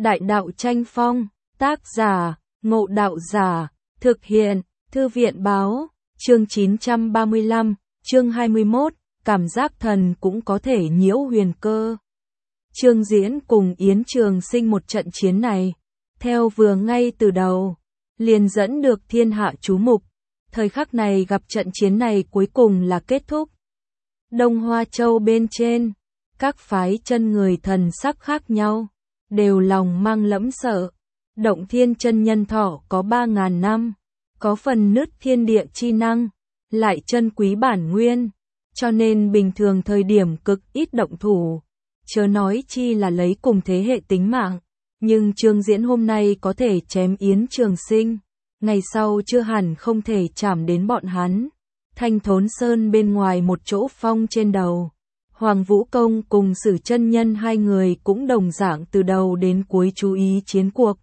Đại đạo tranh phong, tác giả, Ngộ Đạo Giả, thực hiện, Thư viện báo, chương 935, chương 21, cảm giác thần cũng có thể nhiễu huyền cơ. Trương Diễn cùng Yến Trường Sinh một trận chiến này, theo vừa ngay từ đầu, liền dẫn được thiên hạ chú mục. Thời khắc này gặp trận chiến này cuối cùng là kết thúc. Đông Hoa Châu bên trên, các phái chân người thần sắc khác nhau, đều lòng mang lẫm sợ. Động Thiên chân nhân thọ có 3.000 năm, có phần nứt thiên địa chi năng, lại chân quý bản nguyên, cho nên bình thường thời điểm cực ít động thủ, chớ nói chi là lấy cùng thế hệ tính mạng. Nhưng Trương Diễn hôm nay có thể chém Yến Trường Sinh, ngày sau chưa hẳn không thể chạm đến bọn hắn. Thanh Thốn Sơn bên ngoài một chỗ phong trên đầu, Hoàng Vũ Công cùng Sử Chân Nhân hai người cũng đồng dạng từ đầu đến cuối chú ý chiến cuộc.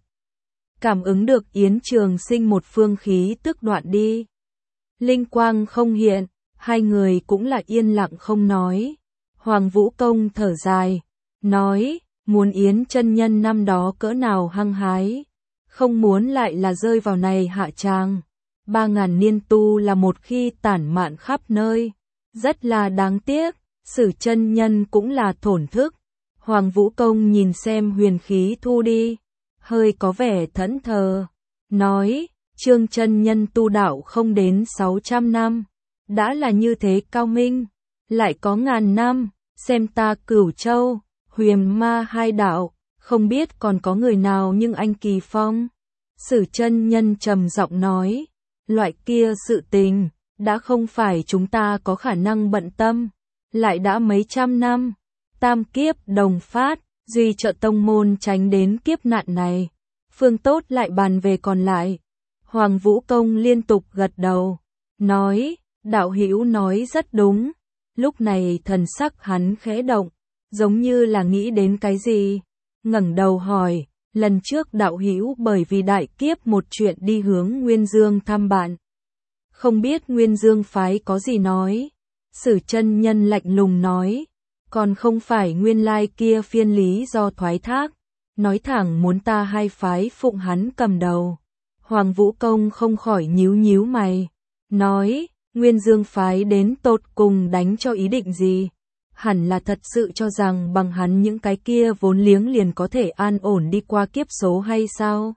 Cảm ứng được Yến Trường Sinh một phương khí tức đoạn đi, linh quang không hiện, hai người cũng là yên lặng không nói. Hoàng Vũ Công thở dài, nói, muốn Yến chân nhân năm đó cỡ nào hăng hái, không muốn lại là rơi vào này hạ tràng. 3.000 niên tu là một khi tản mạn khắp nơi, rất là đáng tiếc. Sử chân nhân cũng là thổn thức. Hoàng Vũ Công nhìn xem huyền khí thu đi, hơi có vẻ thẫn thờ, nói, Trương chân nhân tu đạo không đến 600 năm, đã là như thế cao minh, lại có 1.000 năm, xem ta Cửu Châu, Huyền Ma hai đạo, không biết còn có người nào nhưng anh Kỳ Phong. Sử chân nhân trầm giọng nói, loại kia sự tình, đã không phải chúng ta có khả năng bận tâm, lại đã mấy trăm năm, tam kiếp đồng phát, duy trợ tông môn tránh đến kiếp nạn này, phương tốt lại bàn về còn lại. Hoàng Vũ Công liên tục gật đầu, nói, đạo hữu nói rất đúng. Lúc này thần sắc hắn khẽ động, giống như là nghĩ đến cái gì, ngẩng đầu hỏi, lần trước đạo hữu bởi vì đại kiếp một chuyện đi hướng Nguyên Dương thăm bạn, không biết Nguyên Dương phái có gì nói. Sử chân nhân lạnh lùng nói, còn không phải nguyên lai kia phiên lý do thoái thác, nói thẳng muốn ta hai phái phụng hắn cầm đầu. Hoàng Vũ Công không khỏi nhíu nhíu mày, nói, Nguyên Dương phái đến tột cùng đánh cho ý định gì? Hẳn là thật sự cho rằng bằng hắn những cái kia vốn liếng liền có thể an ổn đi qua kiếp số hay sao?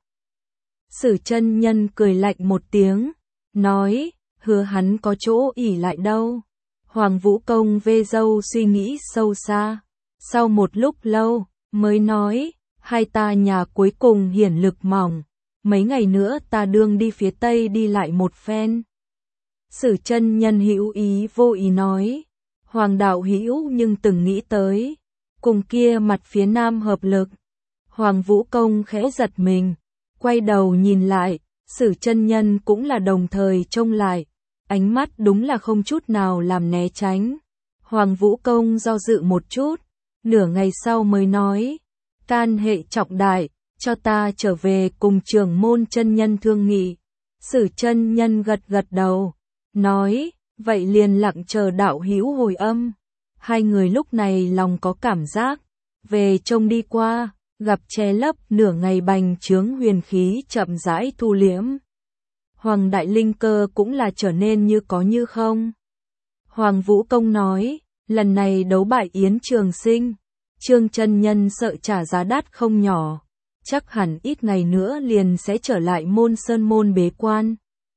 Sử chân nhân cười lạnh một tiếng, nói, hứa hắn có chỗ ỷ lại đâu. Hoàng Vũ Công vê râu suy nghĩ sâu xa, sau một lúc lâu, mới nói, hai ta nhà cuối cùng hiển lực mỏng, mấy ngày nữa ta đương đi phía Tây đi lại một phen. Sử chân nhân hữu ý vô ý nói, Hoàng đạo hữu nhưng từng nghĩ tới, cùng kia mặt phía Nam hợp lực. Hoàng Vũ Công khẽ giật mình, quay đầu nhìn lại, Sử chân nhân cũng là đồng thời trông lại. Ánh mắt đúng là không chút nào làm né tránh. Hoàng Vũ Công do dự một chút, nửa ngày sau mới nói, can hệ trọng đại, cho ta trở về cùng trưởng môn chân nhân thương nghị. Sử chân nhân gật gật đầu, nói, vậy liền lặng chờ đạo hữu hồi âm. Hai người lúc này lòng có cảm giác, về trông đi qua, gặp che lấp nửa ngày bành trướng huyền khí chậm rãi thu liễm. Hoàng đại linh cơ cũng là trở nên như có như không. Hoàng Vũ Công nói, lần này đấu bại Yến Trường Sinh, Trương chân nhân sợ trả giá đắt không nhỏ, chắc hẳn ít ngày nữa liền sẽ trở lại môn sơn môn bế quan.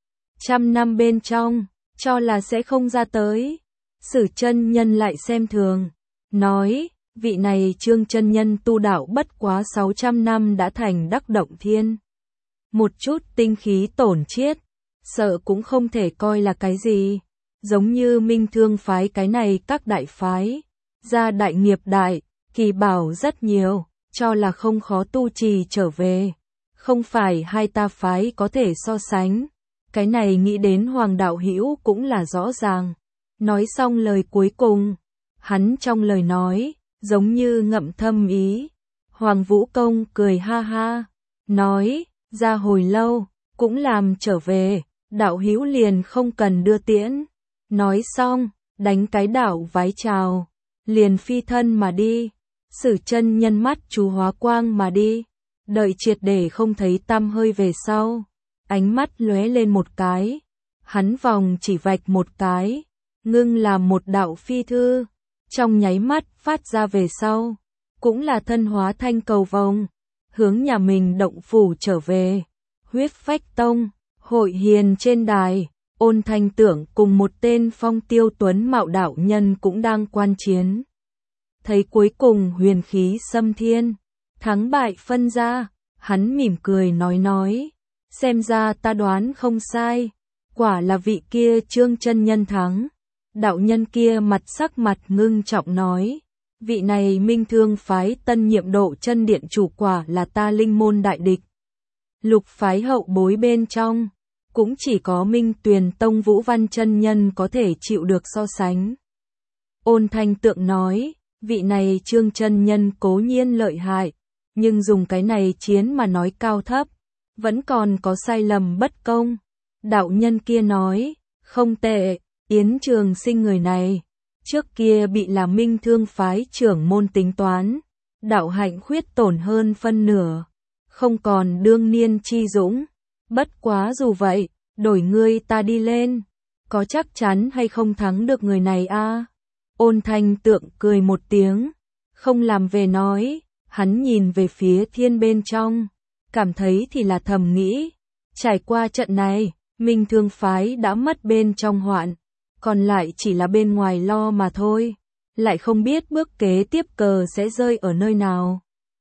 100 năm bên trong, cho là sẽ không ra tới. Sử chân nhân lại xem thường, nói, vị này Trương chân nhân tu đạo bất quá 600 năm đã thành đắc động thiên. Một chút tinh khí tổn chiết, sợ cũng không thể coi là cái gì, giống như Minh Thương phái cái này các đại phái, gia đại nghiệp đại, kỳ bảo rất nhiều, cho là không khó tu trì trở về, không phải hai ta phái có thể so sánh. Cái này nghĩ đến Hoàng đạo hữu cũng là rõ ràng. Nói xong lời cuối cùng, hắn trong lời nói, giống như ngậm thâm ý. Hoàng Vũ Công cười ha ha, nói, ra hồi lâu, cũng làm trở về, đạo hữu liền không cần đưa tiễn. Nói xong, đánh cái đạo vái chào, liền phi thân mà đi. Sử chân nhân mắt chú hóa quang mà đi. Đợi triệt để không thấy tăm hơi về sau, ánh mắt lóe lên một cái, hắn vòng chỉ vạch một cái, ngưng làm một đạo phi thư, trong nháy mắt phát ra về sau, cũng là thân hóa thanh cầu vồng, hướng nhà mình động phủ trở về. Huyết Phách Tông, hội hiền trên đài, Ôn Thanh Tưởng cùng một tên phong tiêu tuấn mạo đạo nhân cũng đang quan chiến. Thấy cuối cùng huyền khí xâm thiên, thắng bại phân ra, hắn mỉm cười nói, xem ra ta đoán không sai, quả là vị kia Trương chân nhân thắng. Đạo nhân kia sắc mặt ngưng trọng nói, vị này Minh Thương phái tân nhiệm Độ Chân Điện chủ quả là ta linh môn đại địch. Lục phái hậu bối bên trong, cũng chỉ có Minh Tuyền Tông Vũ Văn chân nhân có thể chịu được so sánh. Ôn Thanh Tượng nói, vị này Trương chân nhân cố nhiên lợi hại, nhưng dùng cái này chiến mà nói cao thấp, vẫn còn có sai lầm bất công. Đạo nhân kia nói, không tệ, Yến Trường Sinh người này, trước kia bị là Minh Thương phái trưởng môn tính toán, đạo hạnh khuyết tổn hơn phân nửa, không còn đương niên chi dũng. Bất quá dù vậy, đổi ngươi ta đi lên, có chắc chắn hay không thắng được người này a? Ôn Thanh Tượng cười một tiếng, không làm về nói, hắn nhìn về phía thiên bên trong, cảm thấy thì là thầm nghĩ, trải qua trận này, Minh Thương phái đã mất bên trong hoạn, còn lại chỉ là bên ngoài lo mà thôi, lại không biết bước kế tiếp cờ sẽ rơi ở nơi nào.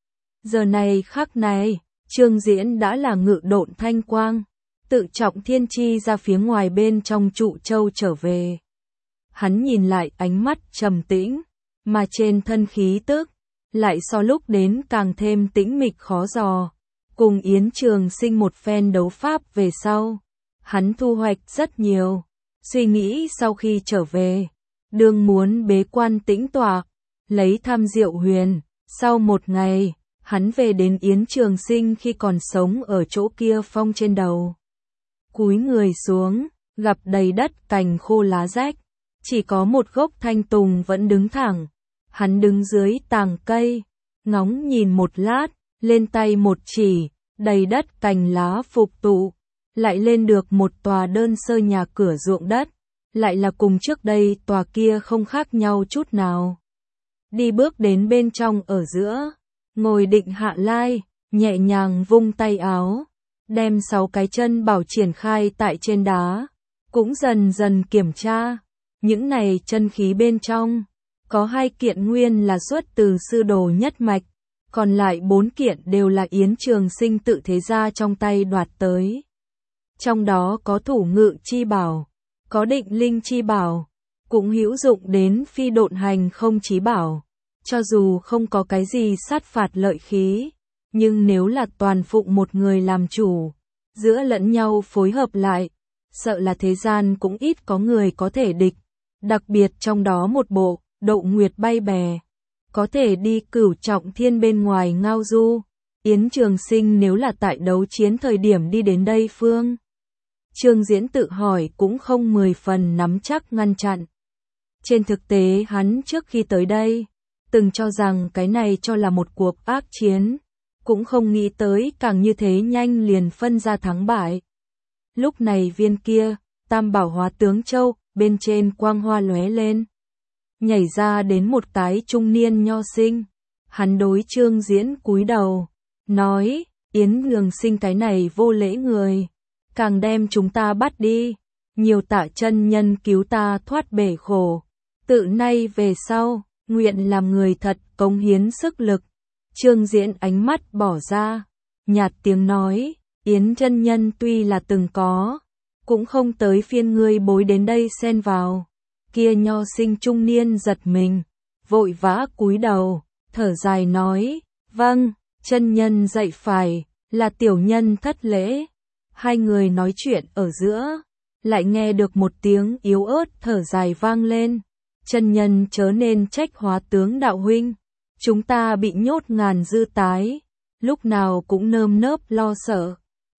Giờ này khắc này, Trương Diễn đã là ngự độn thanh quang, tự trọng thiên chi ra phía ngoài bên trong trụ châu trở về. Hắn nhìn lại ánh mắt trầm tĩnh, mà trên thân khí tức, lại so lúc đến càng thêm tĩnh mịch khó dò. Cùng Yến Trường Sinh một phen đấu pháp về sau, hắn thu hoạch rất nhiều, suy nghĩ sau khi trở về, đương muốn bế quan tĩnh tọa, lấy thăm Diệu Huyền. Sau một ngày, hắn về đến Yến Trường Sinh khi còn sống ở chỗ kia phong trên đầu. Cúi người xuống, gặp đầy đất cành khô lá rách, chỉ có một gốc thanh tùng vẫn đứng thẳng. Hắn đứng dưới tàng cây, ngóng nhìn một lát, lên tay một chỉ, đầy đất cành lá phục tụ, lại lên được một tòa đơn sơ nhà cửa ruộng đất, lại là cùng trước đây tòa kia không khác nhau chút nào. Đi bước đến bên trong ở giữa, ngồi định hạ lai, nhẹ nhàng vung tay áo, đem 6 cái chân bảo triển khai tại trên đá, cũng dần dần kiểm tra, những này chân khí bên trong, có 2 kiện nguyên là xuất từ sư đồ nhất mạch, còn lại 4 kiện đều là Yến Trường Sinh tự thế ra trong tay đoạt tới. Trong đó có thủ ngự chi bảo, có định linh chi bảo, cũng hữu dụng đến phi độn hành không chí bảo. Cho dù không có cái gì sát phạt lợi khí, nhưng nếu là toàn phụng một người làm chủ, giữa lẫn nhau phối hợp lại, sợ là thế gian cũng ít có người có thể địch. Đặc biệt trong đó một bộ, Độ Nguyệt bay bè, có thể đi cửu trọng thiên bên ngoài ngao du. Yến Trường Sinh nếu là tại đấu chiến thời điểm đi đến đây phương, Trương Diễn tự hỏi cũng không 10 phần nắm chắc ngăn chặn. Trên thực tế hắn trước khi tới đây, từng cho rằng cái này cho là một cuộc ác chiến, cũng không nghĩ tới càng như thế nhanh liền phân ra thắng bại. Lúc này viên kia, Tam Bảo Hóa Tướng Châu, bên trên quang hoa lóe lên, nhảy ra đến một cái trung niên nho sinh. Hắn đối Trương Diễn cúi đầu, nói, Yến Trường Sinh cái này vô lễ người, càng đem chúng ta bắt đi, nhiều tạ chân nhân cứu ta thoát bể khổ, tự nay về sau, nguyện làm người thật cống hiến sức lực. Trương Diễn ánh mắt bỏ ra, nhạt tiếng nói, Yến chân nhân tuy là từng có, cũng không tới phiên ngươi bối đến đây xen vào. Kia nho sinh trung niên giật mình, vội vã cúi đầu, thở dài nói, vâng, chân nhân dạy phải, là tiểu nhân thất lễ. Hai người nói chuyện ở giữa, lại nghe được một tiếng yếu ớt thở dài vang lên. Chân nhân chớ nên trách Hóa Tướng đạo huynh, chúng ta bị nhốt ngàn dư tái, lúc nào cũng nơm nớp lo sợ,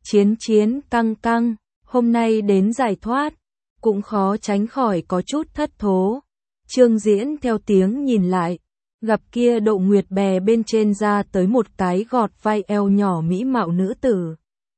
chiến căng căng, hôm nay đến giải thoát, cũng khó tránh khỏi có chút thất thố. Trương Diễn theo tiếng nhìn lại, gặp kia Độ Nguyệt bè bên trên ra tới một cái gọt vai eo nhỏ mỹ mạo nữ tử.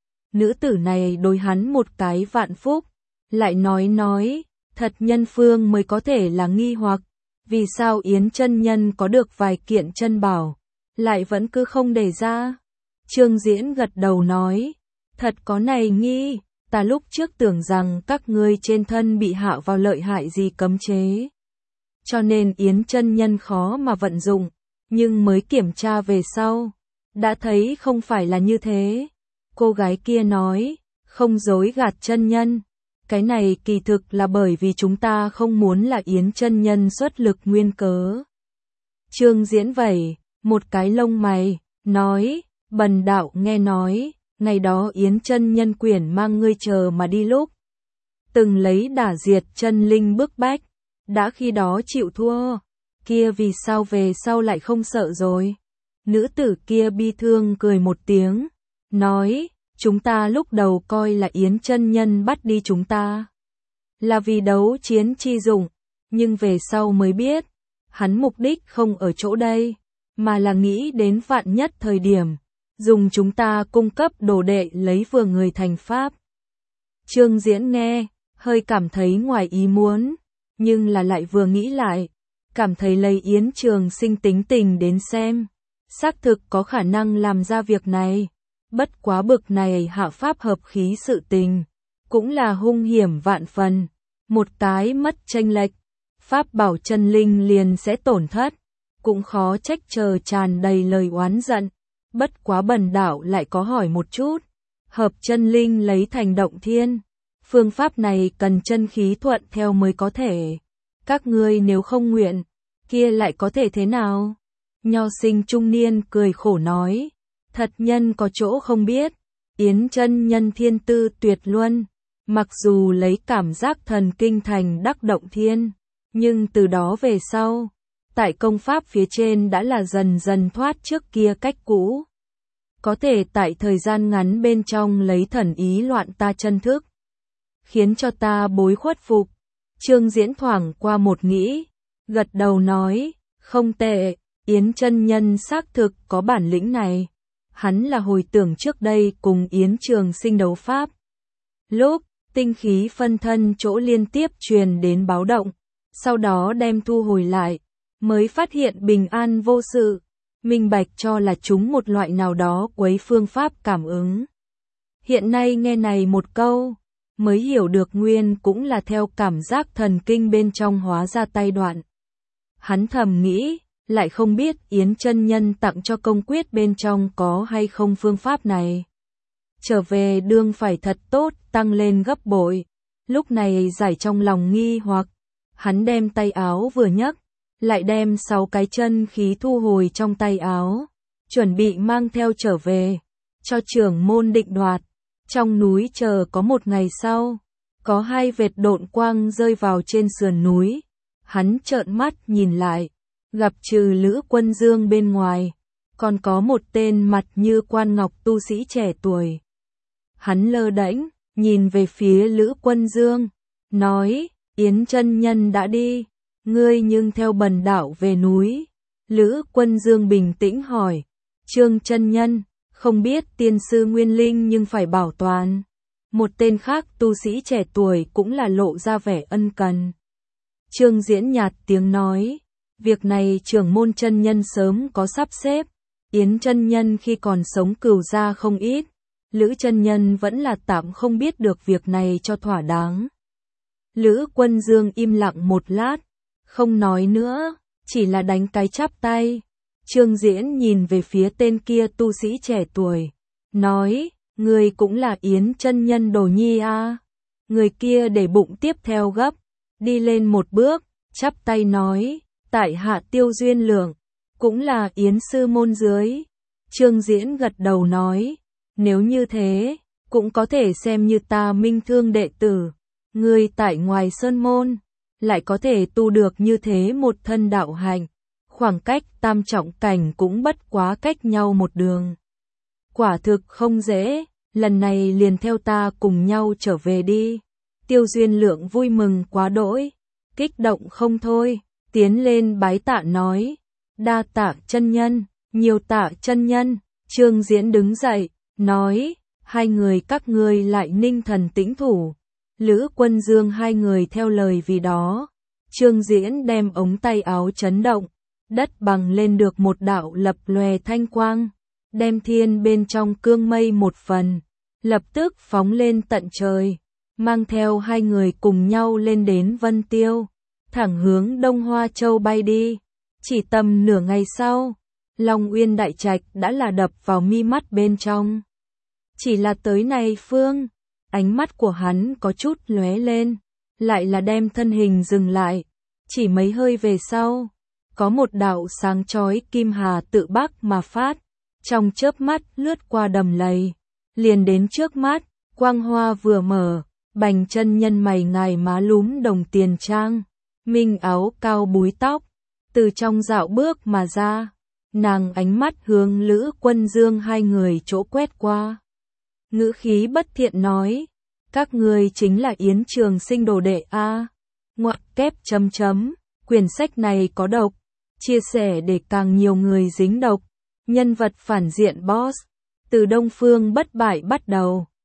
Nữ tử này đối hắn một cái vạn phúc, lại nói, thật nhân phương mới có thể là nghi hoặc, vì sao Yến chân nhân có được vài kiện chân bảo, lại vẫn cứ không để ra. Trương Diễn gật đầu nói, thật có này nghi, ta lúc trước tưởng rằng các ngươi trên thân bị hạ vào lợi hại gì cấm chế, cho nên Yến chân nhân khó mà vận dụng, nhưng mới kiểm tra về sau, đã thấy không phải là như thế. Cô gái kia nói, không dối gạt chân nhân, cái này kỳ thực là bởi vì chúng ta không muốn là Yến chân nhân xuất lực nguyên cớ. Trương Diễn vẩy một cái lông mày, nói, bần đạo nghe nói, ngày đó Yến chân nhân quyển mang ngươi chờ mà đi lúc, từng lấy đả diệt chân linh bức bách, đã khi đó chịu thua, kia vì sao về sau lại không sợ rồi? Nữ tử kia bi thương cười một tiếng, nói, chúng ta lúc đầu coi là Yến chân nhân bắt đi chúng ta là vì đấu chiến chi dụng, nhưng về sau mới biết, hắn mục đích không ở chỗ đây, mà là nghĩ đến vạn nhất thời điểm, dùng chúng ta cung cấp đồ đệ lấy vừa người thành pháp. Trương Diễn nghe, hơi cảm thấy ngoài ý muốn, nhưng là lại vừa nghĩ lại, cảm thấy lấy Yến Trường Sinh tính tình đến xem, xác thực có khả năng làm ra việc này. Bất quá bực này hạ pháp hợp khí sự tình, cũng là hung hiểm vạn phần, một cái mất chênh lệch, pháp bảo chân linh liền sẽ tổn thất, cũng khó trách chờ tràn đầy lời oán giận. Bất quá bần đạo lại có hỏi một chút, hợp chân linh lấy thành động thiên, phương pháp này cần chân khí thuận theo mới có thể, các ngươi nếu không nguyện, kia lại có thể thế nào? Nho sinh trung niên cười khổ nói, thật nhân có chỗ không biết, Yến chân nhân thiên tư tuyệt luân, mặc dù lấy cảm giác thần kinh thành đắc động thiên, nhưng từ đó về sau, tại công pháp phía trên đã là dần dần thoát trước kia cách cũ. Có thể tại thời gian ngắn bên trong lấy thần ý loạn ta chân thức, khiến cho ta bối khuất phục. Trương Diễn thoảng qua một nghĩ, gật đầu nói, không tệ, Yến chân nhân xác thực có bản lĩnh này. Hắn là hồi tưởng trước đây cùng Yến Trường Sinh đấu pháp. Lúc, tinh khí phân thân chỗ liên tiếp truyền đến báo động, sau đó đem thu hồi lại, mới phát hiện bình an vô sự, minh bạch cho là chúng một loại nào đó quấy phương pháp cảm ứng. Hiện nay nghe này một câu, mới hiểu được nguyên cũng là theo cảm giác thần kinh bên trong hóa ra tay đoạn. Hắn thầm nghĩ, lại không biết Yến chân nhân tặng cho công quyết bên trong có hay không phương pháp này. Trở về đương phải thật tốt, tăng lên gấp bội. Lúc này giải trong lòng nghi hoặc, hắn đem tay áo vừa nhấc, lại đem 6 cái chân khí thu hồi trong tay áo, chuẩn bị mang theo trở về, cho trưởng môn định đoạt. Trong núi chờ có một ngày sau, có 2 vệt độn quang rơi vào trên sườn núi. Hắn trợn mắt nhìn lại, gặp trừ Lữ Quân Dương bên ngoài, còn có một tên mặt như quan ngọc tu sĩ trẻ tuổi. Hắn lơ đễnh, nhìn về phía Lữ Quân Dương, nói, Yến chân nhân đã đi, ngươi nhưng theo bần đạo về núi. Lữ Quân Dương bình tĩnh hỏi, Trương chân nhân, không biết tiên sư Nguyên Linh nhưng phải bảo toàn. Một tên khác tu sĩ trẻ tuổi cũng là lộ ra vẻ ân cần. Trương Diễn nhạt tiếng nói, việc này trưởng môn chân nhân sớm có sắp xếp, Yến chân nhân khi còn sống cừu ra không ít, Lữ chân nhân vẫn là tạm không biết được việc này cho thỏa đáng. Lữ Quân Dương im lặng một lát, không nói nữa, chỉ là đánh cái chắp tay. Trương Diễn nhìn về phía tên kia tu sĩ trẻ tuổi, nói, người cũng là Yến chân nhân đồ nhi à. Người kia để bụng tiếp theo gấp, đi lên một bước, chắp tay nói, tại hạ Tiêu Duyên Lượng, cũng là Yến sư môn dưới. Trương Diễn gật đầu nói, nếu như thế, cũng có thể xem như ta minh thương đệ tử. Người tại ngoài sơn môn, lại có thể tu được như thế một thân đạo hạnh, khoảng cách tam trọng cảnh cũng bất quá cách nhau một đường. Quả thực không dễ, lần này liền theo ta cùng nhau trở về đi. Tiêu Duyên Lượng vui mừng quá đỗi, kích động không thôi, tiến lên bái tạ nói, Đa tạ chân nhân, nhiều tạ chân nhân. Trương Diễn đứng dậy, nói, hai người các ngươi lại ninh thần tĩnh thủ. Lữ Quân Dương hai người theo lời vì đó. Trương Diễn đem ống tay áo chấn động, đất bằng lên được một đạo lập lòe thanh quang, đem thiên bên trong cương mây một phần, lập tức phóng lên tận trời, mang theo hai người cùng nhau lên đến Vân Tiêu, thẳng hướng Đông Hoa Châu bay đi. Chỉ tầm nửa ngày sau, Long Uyên đại trạch đã là đập vào mi mắt bên trong. Chỉ là tới này phương, ánh mắt của hắn có chút lóe lên, lại là đem thân hình dừng lại. Chỉ mấy hơi về sau, có một đạo sáng chói kim hà tự bắc mà phát, trong chớp mắt lướt qua đầm lầy, liền đến trước mắt, quang hoa vừa mở, Bành chân nhân mày ngài má lúm đồng tiền trang, minh áo cao búi tóc, từ trong dạo bước mà ra, nàng ánh mắt hướng Lữ Quân Dương hai người chỗ quét qua. Ngữ khí bất thiện nói, các ngươi chính là Yến Trường Sinh đồ đệ a. Ngoặc kép chấm chấm, quyển sách này có độc, chia sẻ để càng nhiều người dính độc. Nhân vật phản diện boss, từ Đông Phương Bất Bại bắt đầu.